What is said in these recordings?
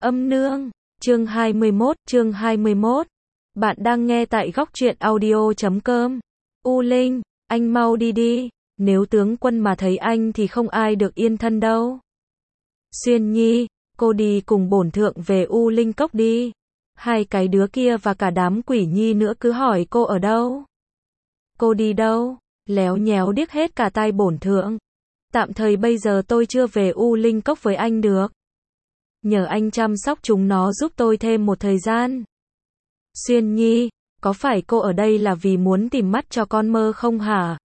Âm nương, chương 21. Bạn đang nghe tại góc truyện audio.com. U Linh, anh mau đi đi, nếu tướng quân mà thấy anh thì không ai được yên thân đâu. Xuyên Nhi, cô đi cùng bổn thượng về U Linh cốc đi. Hai cái đứa kia và cả đám quỷ nhi nữa cứ hỏi cô ở đâu. Cô đi đâu? Léo nhéo điếc hết cả tai bổn thượng. Tạm thời bây giờ tôi chưa về U Linh cốc với anh được. Nhờ anh chăm sóc chúng nó giúp tôi thêm một thời gian. Xuyên Nhi, có phải cô ở đây là vì muốn tìm mắt cho con mơ không hả?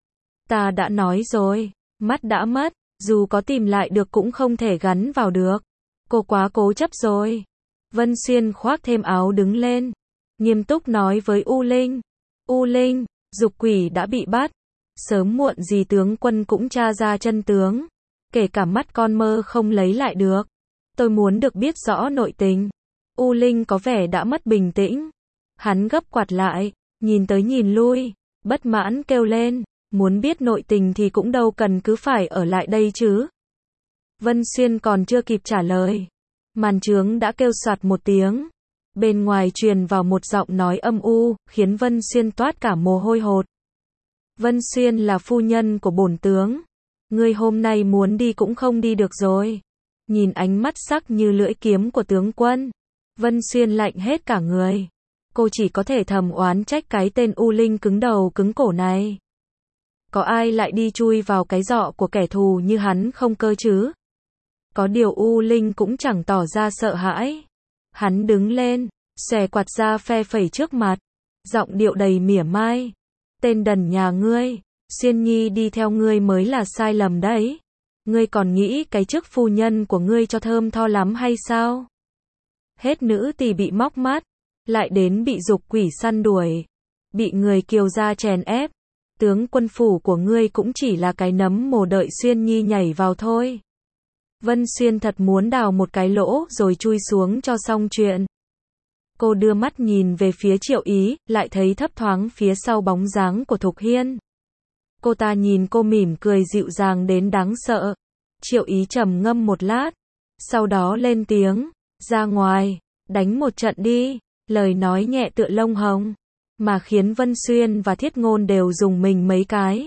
Ta đã nói rồi, mắt đã mất, dù có tìm lại được cũng không thể gắn vào được. Cô quá cố chấp rồi. Vân Xuyên khoác thêm áo đứng lên, nghiêm túc nói với U Linh. U Linh, dục quỷ đã bị bắt. Sớm muộn gì tướng quân cũng tra ra chân tướng. Kể cả mắt con mơ không lấy lại được. Tôi muốn được biết rõ nội tình. U Linh có vẻ đã mất bình tĩnh. Hắn gấp quạt lại, nhìn tới nhìn lui, bất mãn kêu lên, muốn biết nội tình thì cũng đâu cần cứ phải ở lại đây chứ. Vân Xuyên còn chưa kịp trả lời. Màn trướng đã kêu soạt một tiếng. Bên ngoài truyền vào một giọng nói âm u, khiến Vân Xuyên toát cả mồ hôi hột. Vân Xuyên là phu nhân của bổn tướng. Ngươi hôm nay muốn đi cũng không đi được rồi. Nhìn ánh mắt sắc như lưỡi kiếm của tướng quân, Vân Xuyên lạnh hết cả người. Cô chỉ có thể thầm oán trách cái tên U Linh cứng đầu cứng cổ này. Có ai lại đi chui vào cái giọ của kẻ thù như hắn không cơ chứ? Có điều U Linh cũng chẳng tỏ ra sợ hãi. Hắn đứng lên, xòe quạt ra phe phẩy trước mặt, giọng điệu đầy mỉa mai. Tên đần nhà ngươi, Xuyên Nhi đi theo ngươi mới là sai lầm đấy. Ngươi còn nghĩ cái chức phu nhân của ngươi cho thơm tho lắm hay sao? Hết nữ tỳ bị móc mắt, lại đến bị dục quỷ săn đuổi, bị người kiều gia chèn ép. Tướng quân phủ của ngươi cũng chỉ là cái nấm mồ đợi Xuyên Nhi nhảy vào thôi. Vân Xuyên thật muốn đào một cái lỗ rồi chui xuống cho xong chuyện. Cô đưa mắt nhìn về phía Triệu Ý, lại thấy thấp thoáng phía sau bóng dáng của Thục Hiên. Cô ta nhìn cô mỉm cười dịu dàng đến đáng sợ. Triệu Ý trầm ngâm một lát, sau đó lên tiếng, ra ngoài, đánh một trận đi, lời nói nhẹ tựa lông hồng, mà khiến Vân Xuyên và Thiết Ngôn đều rùng mình mấy cái.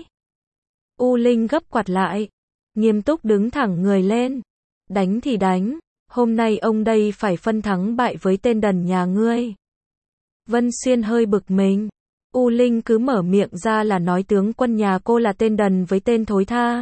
U Linh gấp quạt lại, nghiêm túc đứng thẳng người lên, đánh thì đánh, hôm nay ông đây phải phân thắng bại với tên đần nhà ngươi. Vân Xuyên hơi bực mình. U Linh cứ mở miệng ra là nói tướng quân nhà cô là tên đần với tên thối tha.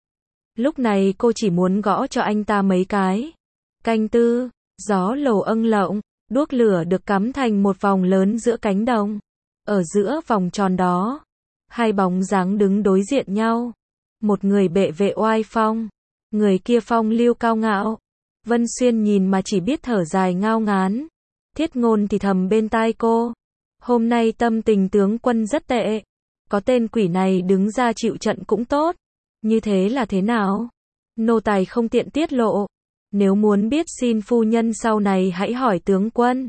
Lúc này cô chỉ muốn gõ cho anh ta mấy cái. Canh tư, gió lồ âng lộng, đuốc lửa được cắm thành một vòng lớn giữa cánh đồng. Ở giữa vòng tròn đó, hai bóng dáng đứng đối diện nhau. Một người bệ vệ oai phong, người kia phong lưu cao ngạo. Vân Xuyên nhìn mà chỉ biết thở dài ngao ngán. Thiết Ngôn thì thầm bên tai cô. Hôm nay tâm tình tướng quân rất tệ. Có tên quỷ này đứng ra chịu trận cũng tốt. Như thế là thế nào? Nô tài không tiện tiết lộ. Nếu muốn biết xin phu nhân sau này hãy hỏi tướng quân.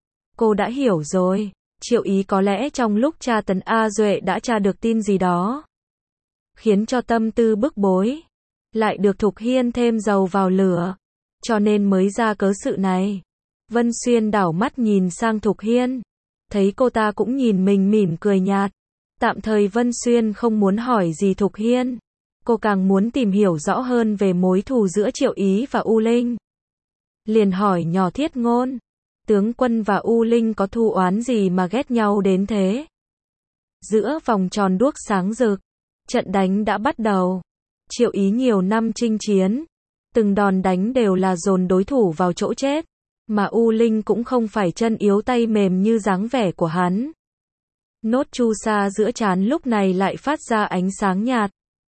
Cô đã hiểu rồi. Triệu Ý có lẽ trong lúc tra tấn A Duệ đã tra được tin gì đó, khiến cho tâm tư bức bối. Lại được Thục Hiên thêm dầu vào lửa, cho nên mới ra cớ sự này. Vân Xuyên đảo mắt nhìn sang Thục Hiên, thấy cô ta cũng nhìn mình mỉm cười nhạt. Tạm thời Vân Xuyên không muốn hỏi gì Thục Hiên. Cô càng muốn tìm hiểu rõ hơn về mối thù giữa Triệu Ý và U Linh. Liền hỏi nhỏ Thiết Ngôn, tướng quân và U Linh có thù oán gì mà ghét nhau đến thế? Giữa vòng tròn đuốc sáng rực, trận đánh đã bắt đầu. Triệu Ý nhiều năm chinh chiến, từng đòn đánh đều là dồn đối thủ vào chỗ chết, mà U Linh cũng không phải chân yếu tay mềm như dáng vẻ của hắn. Nốt chu sa giữa trán lúc này lại phát ra ánh sáng nhạt.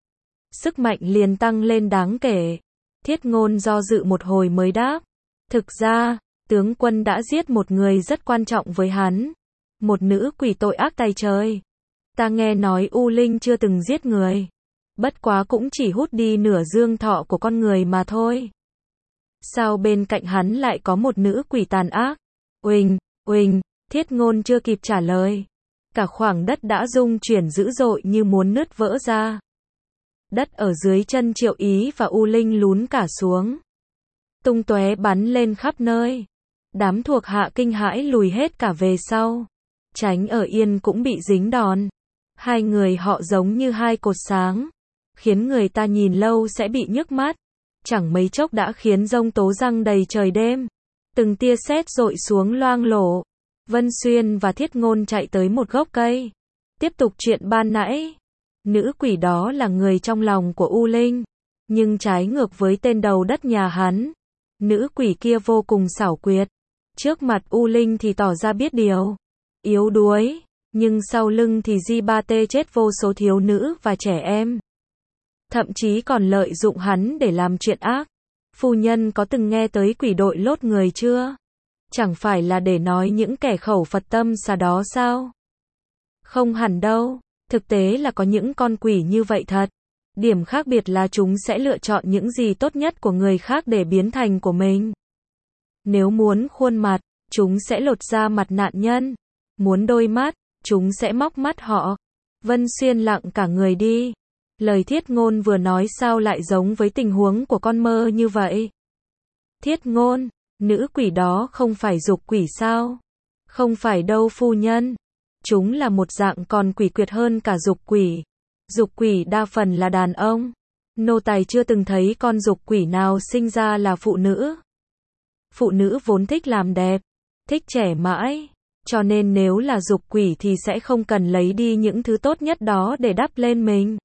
Sức mạnh liền tăng lên đáng kể. Thiết Ngôn do dự một hồi mới đáp. Thực ra, tướng quân đã giết một người rất quan trọng với hắn. Một nữ quỷ tội ác tày trời. Ta nghe nói U Linh chưa từng giết người. Bất quá cũng chỉ hút đi nửa dương thọ của con người mà thôi. Sao bên cạnh hắn lại có một nữ quỷ tàn ác? Uỳnh, uỳnh, Thiết Ngôn chưa kịp trả lời. Cả khoảng đất đã rung chuyển dữ dội như muốn nứt vỡ ra. Đất ở dưới chân Triệu Ý và U Linh lún cả xuống. tung tóe bắn lên khắp nơi. Đám thuộc hạ kinh hãi lùi hết cả về sau. Tránh ở yên cũng bị dính đòn. Hai người họ giống như hai cột sáng, khiến người ta nhìn lâu sẽ bị nhức mắt. Chẳng mấy chốc đã khiến giông tố giăng đầy trời đêm. Từng tia sét dội xuống loang lổ. Vân Xuyên và Thiết Ngôn chạy tới một gốc cây. Tiếp tục chuyện ban nãy. Nữ quỷ đó là người trong lòng của U Linh. Nhưng trái ngược với tên đầu đất nhà hắn. Nữ quỷ kia vô cùng xảo quyệt. Trước mặt U Linh thì tỏ ra biết điều. Yếu đuối. Nhưng sau lưng thì di ba tê chết vô số thiếu nữ và trẻ em. Thậm chí còn lợi dụng hắn để làm chuyện ác. Phu nhân có từng nghe tới quỷ đội lốt người chưa? Chẳng phải là để nói những kẻ khẩu Phật tâm xà đó sao? Không hẳn đâu. Thực tế là có những con quỷ như vậy thật. Điểm khác biệt là chúng sẽ lựa chọn những gì tốt nhất của người khác để biến thành của mình. Nếu muốn khuôn mặt, chúng sẽ lột ra mặt nạn nhân. Muốn đôi mắt, chúng sẽ móc mắt họ. Vân Xuyên lặng cả người đi. Lời Thiết Ngôn vừa nói sao lại giống với tình huống của con mơ như vậy? Thiết Ngôn, nữ quỷ đó không phải dục quỷ sao? Không phải đâu phu nhân. Chúng là một dạng còn quỷ quyệt hơn cả dục quỷ. Dục quỷ đa phần là đàn ông. Nô tài chưa từng thấy con dục quỷ nào sinh ra là phụ nữ. Phụ nữ vốn thích làm đẹp, thích trẻ mãi. Cho nên nếu là dục quỷ thì sẽ không cần lấy đi những thứ tốt nhất đó để đắp lên mình.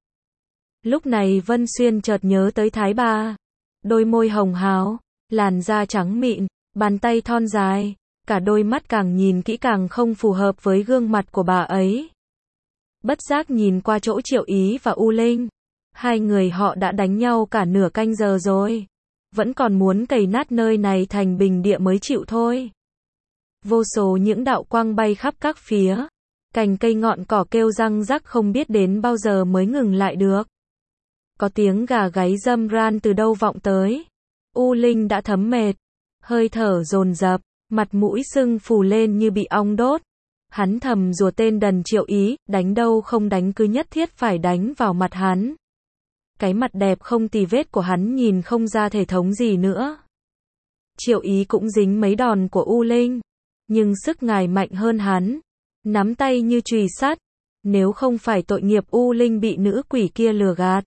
Lúc này Vân Xuyên chợt nhớ tới Thái Bà. Đôi môi hồng hào, làn da trắng mịn, bàn tay thon dài. Cả đôi mắt càng nhìn kỹ càng không phù hợp với gương mặt của bà ấy. Bất giác nhìn qua chỗ Triệu Ý và U Linh. Hai người họ đã đánh nhau cả nửa canh giờ rồi. Vẫn còn muốn cày nát nơi này thành bình địa mới chịu thôi. Vô số những đạo quang bay khắp các phía. Cành cây ngọn cỏ kêu răng rắc không biết đến bao giờ mới ngừng lại được. Có tiếng gà gáy râm ran từ đâu vọng tới. U Linh đã thấm mệt. Hơi thở dồn dập, mặt mũi sưng phù lên như bị ong đốt. Hắn thầm rủa tên đần Triệu Ý, đánh đâu không đánh cứ nhất thiết phải đánh vào mặt hắn. Cái mặt đẹp không tì vết của hắn nhìn không ra thể thống gì nữa. Triệu Ý cũng dính mấy đòn của U Linh. Nhưng sức ngài mạnh hơn hắn. Nắm tay như chùy sắt. Nếu không phải tội nghiệp U Linh bị nữ quỷ kia lừa gạt.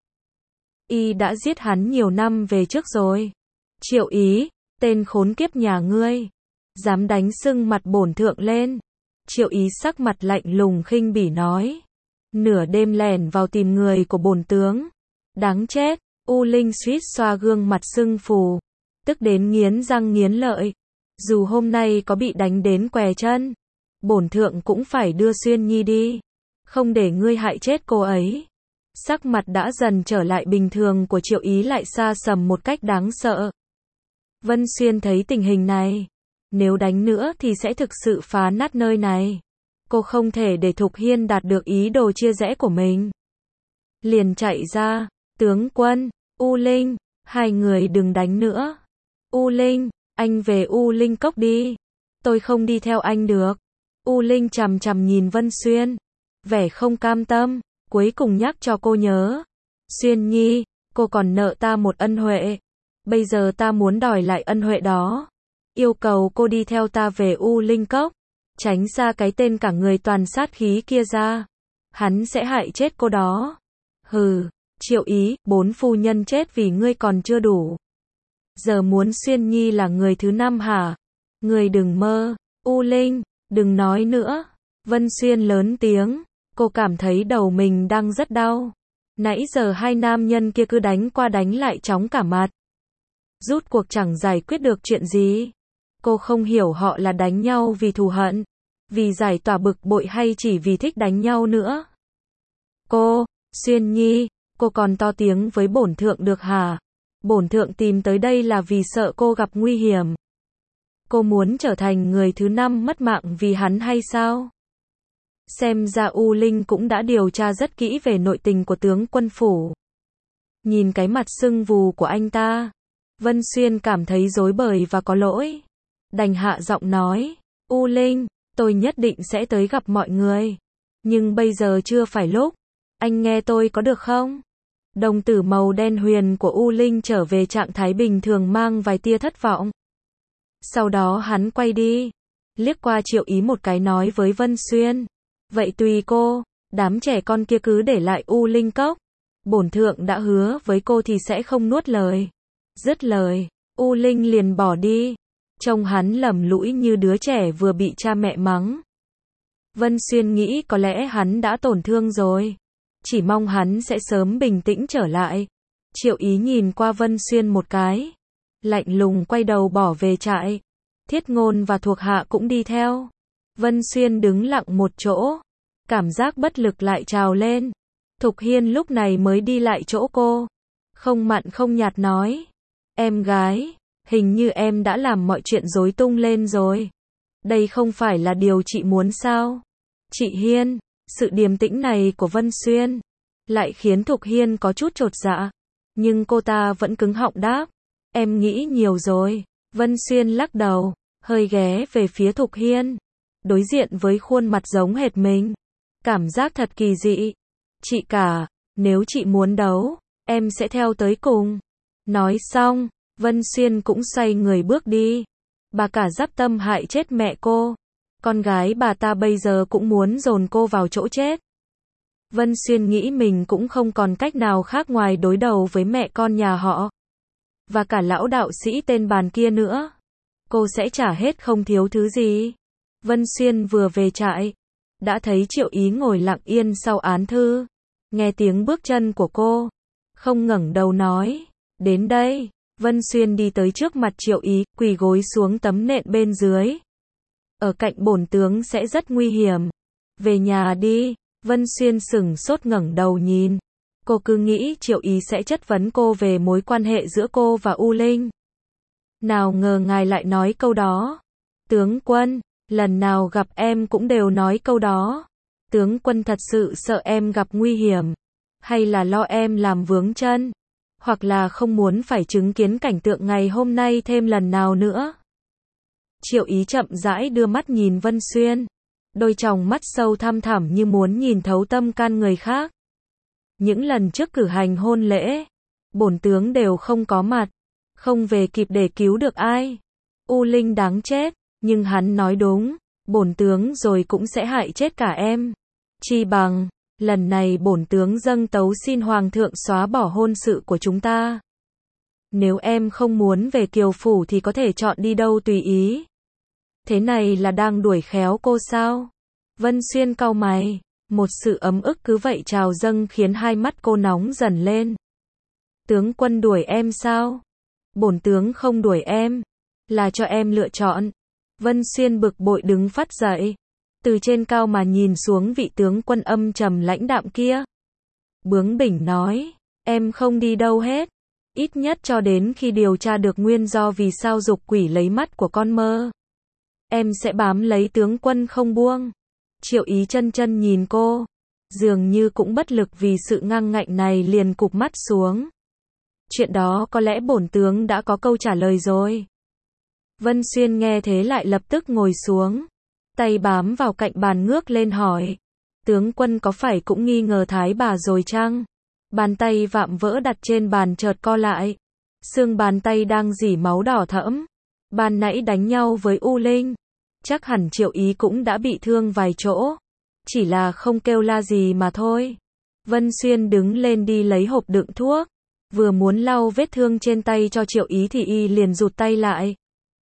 Y đã giết hắn nhiều năm về trước rồi. Triệu Ý, tên khốn kiếp nhà ngươi. Dám đánh sưng mặt bổn thượng lên. Triệu Ý sắc mặt lạnh lùng khinh bỉ nói. Nửa đêm lẻn vào tìm người của bổn tướng. Đáng chết. U Linh suýt xoa gương mặt sưng phù. Tức đến nghiến răng nghiến lợi. Dù hôm nay có bị đánh đến què chân, bổn thượng cũng phải đưa Xuyên Nhi đi. Không để ngươi hại chết cô ấy. Sắc mặt đã dần trở lại bình thường của Triệu Ý lại xa sầm một cách đáng sợ. Vân Xuyên thấy tình hình này. Nếu đánh nữa thì sẽ thực sự phá nát nơi này. Cô không thể để Thục Hiên đạt được ý đồ chia rẽ của mình. Liền chạy ra. Tướng quân, U Linh, hai người đừng đánh nữa. U Linh, anh về U Linh cốc đi. Tôi không đi theo anh được. U Linh chằm chằm nhìn Vân Xuyên. Vẻ không cam tâm, cuối cùng nhắc cho cô nhớ. Xuyên Nhi, cô còn nợ ta một ân huệ. Bây giờ ta muốn đòi lại ân huệ đó. Yêu cầu cô đi theo ta về U Linh cốc. Tránh xa cái tên cả người toàn sát khí kia ra. Hắn sẽ hại chết cô đó. Hừ, Triệu Ý, 4 phu nhân chết vì ngươi còn chưa đủ. Giờ muốn Xuyên Nhi là người thứ 5 hả? Ngươi đừng mơ. U Linh, đừng nói nữa. Vân Xuyên lớn tiếng. Cô cảm thấy đầu mình đang rất đau. Nãy giờ hai nam nhân kia cứ đánh qua đánh lại chóng cả mặt. Rút cuộc chẳng giải quyết được chuyện gì. Cô không hiểu họ là đánh nhau vì thù hận, vì giải tỏa bực bội hay chỉ vì thích đánh nhau nữa. Cô, Xuyên Nhi, cô còn to tiếng với bổn thượng được hả? Bổn thượng tìm tới đây là vì sợ cô gặp nguy hiểm. Cô muốn trở thành người thứ 5 mất mạng vì hắn hay sao? Xem ra U Linh cũng đã điều tra rất kỹ về nội tình của tướng quân phủ. Nhìn cái mặt sưng vù của anh ta, Vân Xuyên cảm thấy rối bời và có lỗi. Đành hạ giọng nói, U Linh, tôi nhất định sẽ tới gặp mọi người. Nhưng bây giờ chưa phải lúc. Anh nghe tôi có được không? Đồng tử màu đen huyền của U Linh trở về trạng thái bình thường mang vài tia thất vọng. Sau đó hắn quay đi, liếc qua Triệu Ý một cái nói với Vân Xuyên. Vậy tùy cô, đám trẻ con kia cứ để lại U Linh cốc. Bổn thượng đã hứa với cô thì sẽ không nuốt lời. Dứt lời, U Linh liền bỏ đi. Trông hắn lầm lũi như đứa trẻ vừa bị cha mẹ mắng. Vân Xuyên nghĩ có lẽ hắn đã tổn thương rồi. Chỉ mong hắn sẽ sớm bình tĩnh trở lại. Triệu Ý nhìn qua Vân Xuyên một cái. Lạnh lùng quay đầu bỏ về trại. Thiết Ngôn và thuộc hạ cũng đi theo. Vân Xuyên đứng lặng một chỗ. Cảm giác bất lực lại trào lên. Thục Hiên lúc này mới đi lại chỗ cô. Không mặn không nhạt nói. Em gái, hình như em đã làm mọi chuyện rối tung lên rồi. Đây không phải là điều chị muốn sao? Chị Hiên, sự điềm tĩnh này của Vân Xuyên lại khiến Thục Hiên có chút chột dạ. Nhưng cô ta vẫn cứng họng đáp. Em nghĩ nhiều rồi. Vân Xuyên lắc đầu, hơi ghé về phía Thục Hiên. Đối diện với khuôn mặt giống hệt mình. Cảm giác thật kỳ dị. Chị cả, nếu chị muốn đấu, em sẽ theo tới cùng. Nói xong, Vân Xuyên cũng xoay người bước đi. Bà cả dắp tâm hại chết mẹ cô. Con gái bà ta bây giờ cũng muốn dồn cô vào chỗ chết. Vân Xuyên nghĩ mình cũng không còn cách nào khác ngoài đối đầu với mẹ con nhà họ. Và cả lão đạo sĩ tên Bàn kia nữa. Cô sẽ trả hết không thiếu thứ gì. Vân Xuyên vừa về trại, đã thấy Triệu Ý ngồi lặng yên sau án thư. Nghe tiếng bước chân của cô, không ngẩng đầu nói. Đến đây, Vân Xuyên đi tới trước mặt Triệu Ý, quỳ gối xuống tấm nệm bên dưới. Ở cạnh bổn tướng sẽ rất nguy hiểm. Về nhà đi. Vân Xuyên sững sốt ngẩng đầu nhìn. Cô cứ nghĩ Triệu Ý sẽ chất vấn cô về mối quan hệ giữa cô và U Linh. Nào ngờ ngài lại nói câu đó. Tướng quân, lần nào gặp em cũng đều nói câu đó. Tướng quân thật sự sợ em gặp nguy hiểm. Hay là lo em làm vướng chân. Hoặc là không muốn phải chứng kiến cảnh tượng ngày hôm nay thêm lần nào nữa. Triệu Ý chậm rãi đưa mắt nhìn Vân Xuyên. Đôi tròng mắt sâu thăm thẳm như muốn nhìn thấu tâm can người khác. Những lần trước cử hành hôn lễ, bổn tướng đều không có mặt. Không về kịp để cứu được ai. U Linh đáng chết, nhưng hắn nói đúng. Bổn tướng rồi cũng sẽ hại chết cả em. Chi bằng, lần này bổn tướng dâng tấu xin Hoàng thượng xóa bỏ hôn sự của chúng ta. Nếu em không muốn về Kiều Phủ thì có thể chọn đi đâu tùy ý. Thế này là đang đuổi khéo cô sao? Vân Xuyên cau mày. Một sự ấm ức cứ vậy trào dâng khiến hai mắt cô nóng dần lên. Tướng quân đuổi em sao? Bổn tướng không đuổi em. Là cho em lựa chọn. Vân Xuyên bực bội đứng phắt dậy. Từ trên cao mà nhìn xuống vị tướng quân âm trầm lãnh đạm kia. Bướng bỉnh nói. Em không đi đâu hết. Ít nhất cho đến khi điều tra được nguyên do vì sao dục quỷ lấy mắt của con mơ. Em sẽ bám lấy tướng quân không buông. Triệu Ý chân chân nhìn cô. Dường như cũng bất lực vì sự ngang ngạnh này liền cụp mắt xuống. Chuyện đó có lẽ bổn tướng đã có câu trả lời rồi. Vân Xuyên nghe thế lại lập tức ngồi xuống. Tay bám vào cạnh bàn ngước lên hỏi. Tướng quân có phải cũng nghi ngờ Thái bà rồi chăng? Bàn tay vạm vỡ đặt trên bàn chợt co lại. Xương bàn tay đang rỉ máu đỏ thẫm. Ban nãy đánh nhau với U Linh. Chắc hẳn Triệu Ý cũng đã bị thương vài chỗ. Chỉ là không kêu la gì mà thôi. Vân Xuyên đứng lên đi lấy hộp đựng thuốc. Vừa muốn lau vết thương trên tay cho Triệu Ý thì y liền rụt tay lại.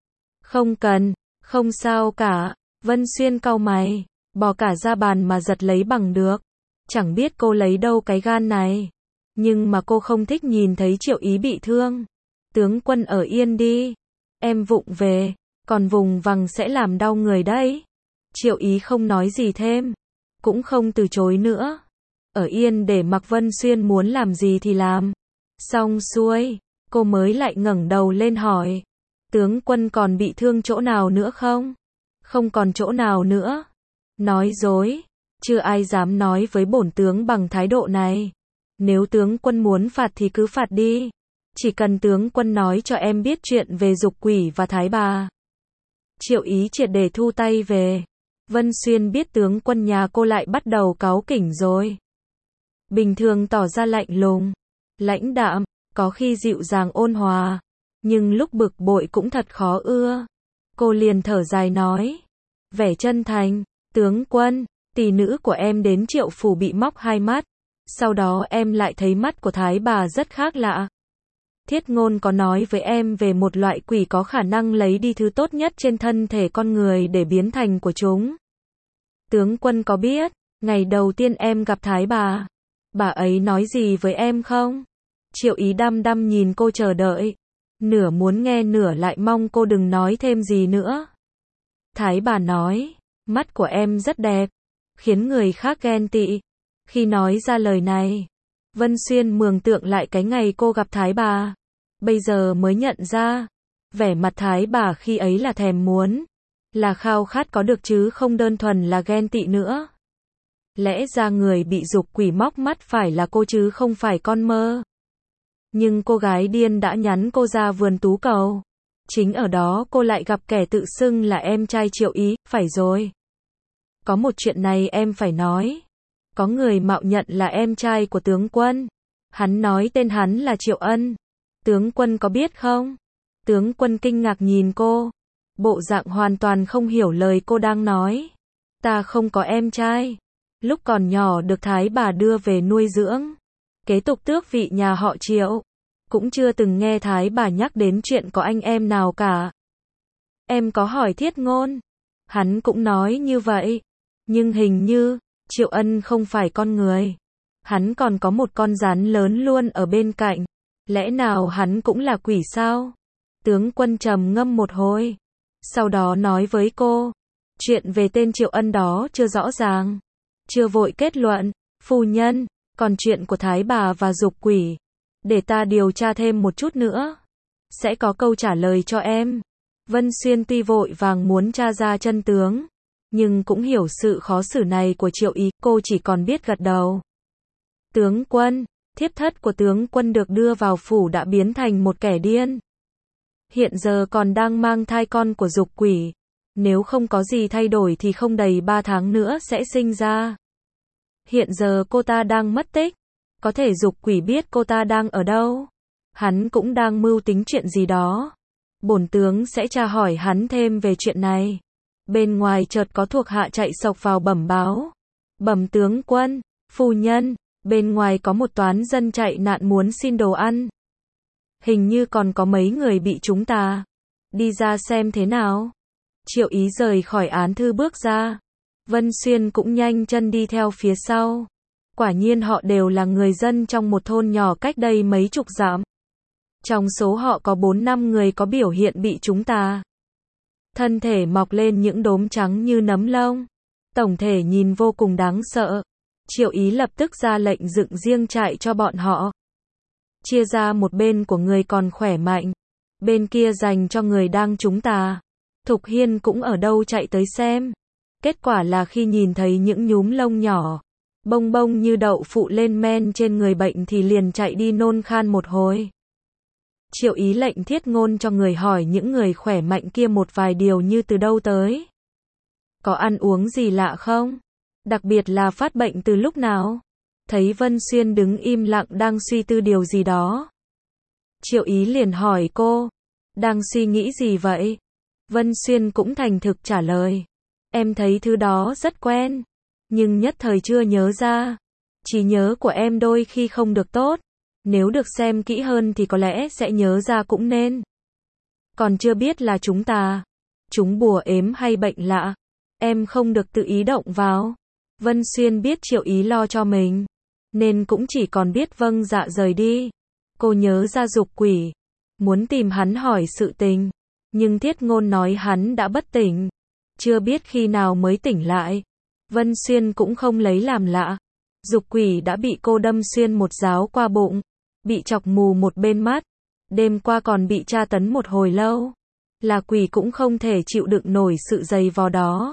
Không cần, không sao cả. Vân Xuyên cau mày, bò cả ra bàn mà giật lấy bằng được. Chẳng biết cô lấy đâu cái gan này. Nhưng mà cô không thích nhìn thấy Triệu Ý bị thương. Tướng quân ở yên đi. Em vụng về, còn vùng vằng sẽ làm đau người đấy. Triệu Ý không nói gì thêm. Cũng không từ chối nữa. Ở yên để mặc Vân Xuyên muốn làm gì thì làm. Xong xuôi, cô mới lại ngẩng đầu lên hỏi. Tướng quân còn bị thương chỗ nào nữa không? Không còn chỗ nào nữa. Nói dối. Chưa ai dám nói với bổn tướng bằng thái độ này. Nếu tướng quân muốn phạt thì cứ phạt đi. Chỉ cần tướng quân nói cho em biết chuyện về dục quỷ và Thái bà. Triệu Ý triệt để thu tay về. Vân Xuyên biết tướng quân nhà cô lại bắt đầu cáu kỉnh rồi. Bình thường tỏ ra lạnh lùng. lãnh đạm, có khi dịu dàng ôn hòa, nhưng lúc bực bội cũng thật khó ưa. Cô liền thở dài nói, vẻ chân thành, tướng quân, tỷ nữ của em đến Triệu phủ bị móc hai mắt, sau đó em lại thấy mắt của Thái bà rất khác lạ. Thiết Ngôn có nói với em về một loại quỷ có khả năng lấy đi thứ tốt nhất trên thân thể con người để biến thành của chúng. Tướng quân có biết, ngày đầu tiên em gặp Thái bà ấy nói gì với em không? Triệu Ý đăm đăm nhìn cô chờ đợi, nửa muốn nghe nửa lại mong cô đừng nói thêm gì nữa. Thái bà nói, mắt của em rất đẹp, khiến người khác ghen tị. Khi nói ra lời này, Vân Xuyên mường tượng lại cái ngày cô gặp Thái bà, bây giờ mới nhận ra, vẻ mặt Thái bà khi ấy là thèm muốn, là khao khát có được chứ không đơn thuần là ghen tị nữa. Lẽ ra người bị dục quỷ móc mắt phải là cô chứ không phải con mơ. Nhưng cô gái điên đã nhắn cô ra vườn tú cầu. Chính ở đó cô lại gặp kẻ tự xưng là em trai Triệu Ý, phải rồi. Có một chuyện này em phải nói. Có người mạo nhận là em trai của tướng quân. Hắn nói tên hắn là Triệu Ân. Tướng quân có biết không? Tướng quân kinh ngạc nhìn cô. Bộ dạng hoàn toàn không hiểu lời cô đang nói. Ta không có em trai. Lúc còn nhỏ được Thái bà đưa về nuôi dưỡng, kế tục tước vị nhà họ Triệu. Cũng chưa từng nghe Thái bà nhắc đến chuyện có anh em nào cả. Em có hỏi Thiết Ngôn. Hắn cũng nói như vậy. Nhưng hình như, Triệu Ân không phải con người. Hắn còn có một con rắn lớn luôn ở bên cạnh. Lẽ nào hắn cũng là quỷ sao? Tướng quân trầm ngâm một hồi. Sau đó nói với cô. Chuyện về tên Triệu Ân đó chưa rõ ràng. Chưa vội kết luận, phu nhân, còn chuyện của Thái bà và dục quỷ. Để ta điều tra thêm một chút nữa. Sẽ có câu trả lời cho em. Vân Xuyên tuy vội vàng muốn tra ra chân tướng, nhưng cũng hiểu sự khó xử này của Triệu Ý, cô chỉ còn biết gật đầu. Tướng quân, thiếp thất của tướng quân được đưa vào phủ đã biến thành một kẻ điên. Hiện giờ còn đang mang thai con của dục quỷ. Nếu không có gì thay đổi thì không đầy 3 tháng nữa sẽ sinh ra. Hiện giờ cô ta đang mất tích. Có thể dục quỷ biết cô ta đang ở đâu. Hắn cũng đang mưu tính chuyện gì đó. Bổn tướng sẽ tra hỏi hắn thêm về chuyện này. Bên ngoài chợt có thuộc hạ chạy xộc vào bẩm báo. Bẩm tướng quân, phu nhân, bên ngoài có một toán dân chạy nạn muốn xin đồ ăn. Hình như còn có mấy người bị chúng ta. Đi ra xem thế nào. Triệu Ý rời khỏi án thư bước ra. Vân Xuyên cũng nhanh chân đi theo phía sau. Quả nhiên họ đều là người dân trong một thôn nhỏ cách đây mấy chục dặm. Trong số họ có 4-5 người có biểu hiện bị chúng ta. Thân thể mọc lên những đốm trắng như nấm lông. Tổng thể nhìn vô cùng đáng sợ. Triệu Ý lập tức ra lệnh dựng riêng trại cho bọn họ. Chia ra một bên của người còn khỏe mạnh. Bên kia dành cho người đang chúng ta. Thục Hiên cũng ở đâu chạy tới xem. Kết quả là khi nhìn thấy những nhúm lông nhỏ, bông bông như đậu phụ lên men trên người bệnh thì liền chạy đi nôn khan một hồi. Triệu Ý lệnh Thiết Ngôn cho người hỏi những người khỏe mạnh kia một vài điều như từ đâu tới. Có ăn uống gì lạ không? Đặc biệt là phát bệnh từ lúc nào? Thấy Vân Xuyên đứng im lặng đang suy tư điều gì đó. Triệu Ý liền hỏi cô, đang suy nghĩ gì vậy? Vân Xuyên cũng thành thực trả lời. Em thấy thứ đó rất quen, nhưng nhất thời chưa nhớ ra. Trí nhớ của em đôi khi không được tốt. Nếu được xem kỹ hơn thì có lẽ sẽ nhớ ra cũng nên. Còn chưa biết là chúng bùa ếm hay bệnh lạ. Em không được tự ý động vào. Vân Xuyên biết Triệu Ý lo cho mình, nên cũng chỉ còn biết vâng dạ rời đi. Cô nhớ ra dục quỷ, muốn tìm hắn hỏi sự tình. Nhưng Thiết Ngôn nói hắn đã bất tỉnh. Chưa biết khi nào mới tỉnh lại. Vân Xuyên cũng không lấy làm lạ. Dục quỷ đã bị cô đâm xuyên một giáo qua bụng. Bị chọc mù một bên mắt. Đêm qua còn bị tra tấn một hồi lâu. Là quỷ cũng không thể chịu đựng nổi sự dày vò đó.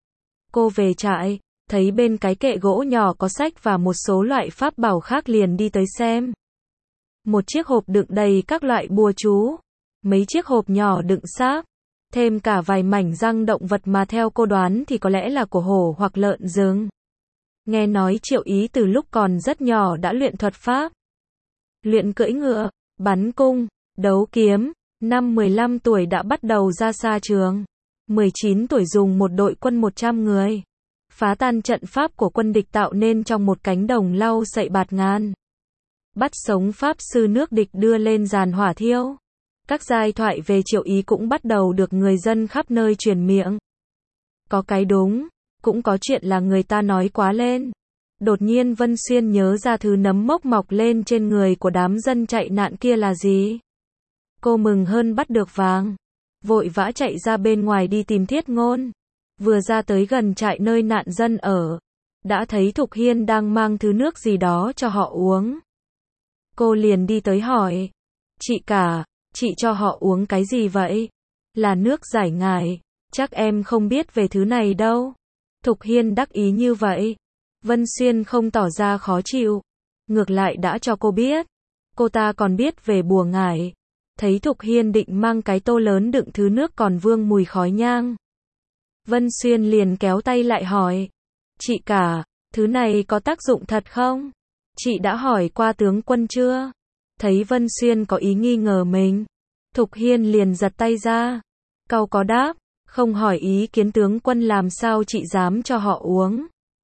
Cô về trại, thấy bên cái kệ gỗ nhỏ có sách và một số loại pháp bảo khác liền đi tới xem. Một chiếc hộp đựng đầy các loại bùa chú. Mấy chiếc hộp nhỏ đựng sáp. Thêm cả vài mảnh răng động vật mà theo cô đoán thì có lẽ là của hổ hoặc lợn rừng. Nghe nói Triệu Ý từ lúc còn rất nhỏ đã luyện thuật pháp. luyện cưỡi ngựa, bắn cung, đấu kiếm. Năm 15 tuổi đã bắt đầu ra xa trường. 19 tuổi dùng một đội quân 100 người. Phá tan trận pháp của quân địch tạo nên trong một cánh đồng lau sậy bạt ngàn. Bắt sống pháp sư nước địch đưa lên giàn hỏa thiêu. Các giai thoại về Triệu Ý cũng bắt đầu được người dân khắp nơi truyền miệng. Có cái đúng, cũng có chuyện là người ta nói quá lên. Đột nhiên Vân Xuyên nhớ ra thứ nấm mốc mọc lên trên người của đám dân chạy nạn kia là gì. Cô mừng hơn bắt được vàng. Vội vã chạy ra bên ngoài đi tìm Thiết Ngôn. Vừa ra tới gần trại nơi nạn dân ở, đã thấy Thục Hiên đang mang thứ nước gì đó cho họ uống. Cô liền đi tới hỏi. Chị cả, chị cho họ uống cái gì vậy? Là nước giải ngải. Chắc em không biết về thứ này đâu. Thục Hiên đắc ý như vậy. Vân Xuyên không tỏ ra khó chịu. Ngược lại đã cho cô biết. Cô ta còn biết về bùa ngải. Thấy Thục Hiên định mang cái tô lớn đựng thứ nước còn vương mùi khói nhang. Vân Xuyên liền kéo tay lại hỏi. Chị cả, thứ này có tác dụng thật không? Chị đã hỏi qua tướng quân chưa? Thấy Vân Xuyên có ý nghi ngờ mình. Thục Hiên liền giật tay ra. Cau có đáp. Không hỏi ý kiến tướng quân làm sao chị dám cho họ uống.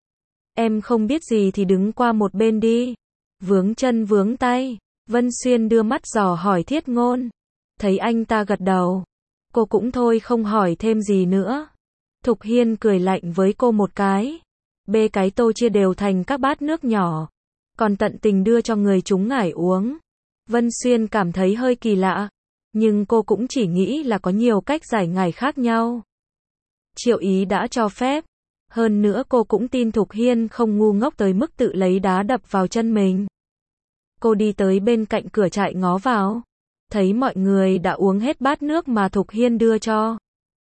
Em không biết gì thì đứng qua một bên đi. Vướng chân vướng tay. Vân Xuyên đưa mắt dò hỏi Thiết Ngôn. Thấy anh ta gật đầu. Cô cũng thôi không hỏi thêm gì nữa. Thục Hiên cười lạnh với cô một cái. Bê cái tô chia đều thành các bát nước nhỏ. Còn tận tình đưa cho người chúng ngải uống. Vân Xuyên cảm thấy hơi kỳ lạ. Nhưng cô cũng chỉ nghĩ là có nhiều cách giải ngải khác nhau. Triệu Ý đã cho phép. Hơn nữa cô cũng tin Thục Hiên không ngu ngốc tới mức tự lấy đá đập vào chân mình. Cô đi tới bên cạnh cửa trại ngó vào. Thấy mọi người đã uống hết bát nước mà Thục Hiên đưa cho.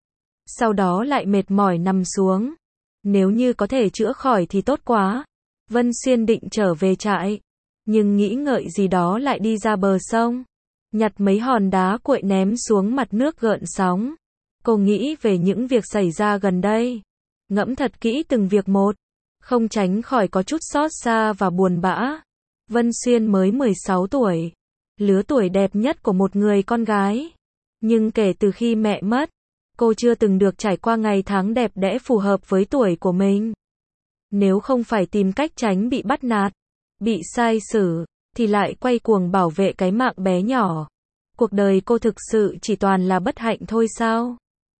Sau đó lại mệt mỏi nằm xuống. Nếu như có thể chữa khỏi thì tốt quá. Vân Xuyên định trở về trại. Nhưng nghĩ ngợi gì đó lại đi ra bờ sông. Nhặt mấy hòn đá cuội ném xuống mặt nước gợn sóng. Cô nghĩ về những việc xảy ra gần đây. Ngẫm thật kỹ từng việc một. Không tránh khỏi có chút xót xa và buồn bã. Vân Xuyên mới 16 tuổi. Lứa tuổi đẹp nhất của một người con gái. Nhưng kể từ khi mẹ mất, cô chưa từng được trải qua ngày tháng đẹp đẽ phù hợp với tuổi của mình. Nếu không phải tìm cách tránh bị bắt nạt, bị sai xử, thì lại quay cuồng bảo vệ cái mạng bé nhỏ. Cuộc đời cô thực sự chỉ toàn là bất hạnh thôi sao?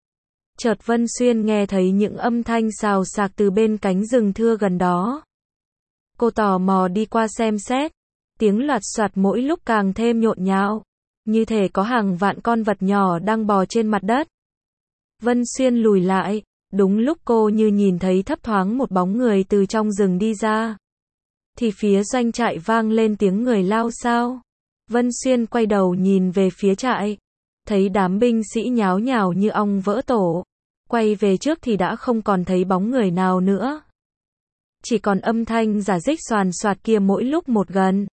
Chợt Vân Xuyên nghe thấy những âm thanh xào xạc từ bên cánh rừng thưa gần đó. Cô tò mò đi qua xem xét. Tiếng loạt soạt mỗi lúc càng thêm nhộn nhạo. Như thể có hàng vạn con vật nhỏ đang bò trên mặt đất. Vân Xuyên lùi lại. Đúng lúc cô như nhìn thấy thấp thoáng một bóng người từ trong rừng đi ra. Thì phía doanh trại vang lên tiếng người lao xao. Vân Xuyên quay đầu nhìn về phía trại. Thấy đám binh sĩ nháo nhào như ong vỡ tổ. Quay về trước thì đã không còn thấy bóng người nào nữa. Chỉ còn âm thanh rả rích xoàn xoạt kia mỗi lúc một gần.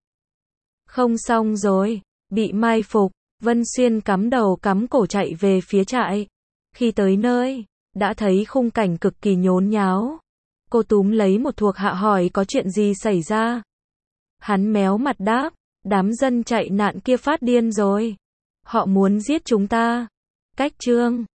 Không xong rồi, bị mai phục. Vân Xuyên cắm đầu cắm cổ chạy về phía trại. Khi tới nơi, đã thấy khung cảnh cực kỳ nhốn nháo. Cô túm lấy một thuộc hạ hỏi có chuyện gì xảy ra. Hắn méo mặt đáp, đám dân chạy nạn kia phát điên rồi. Họ muốn giết chúng ta. Cách chương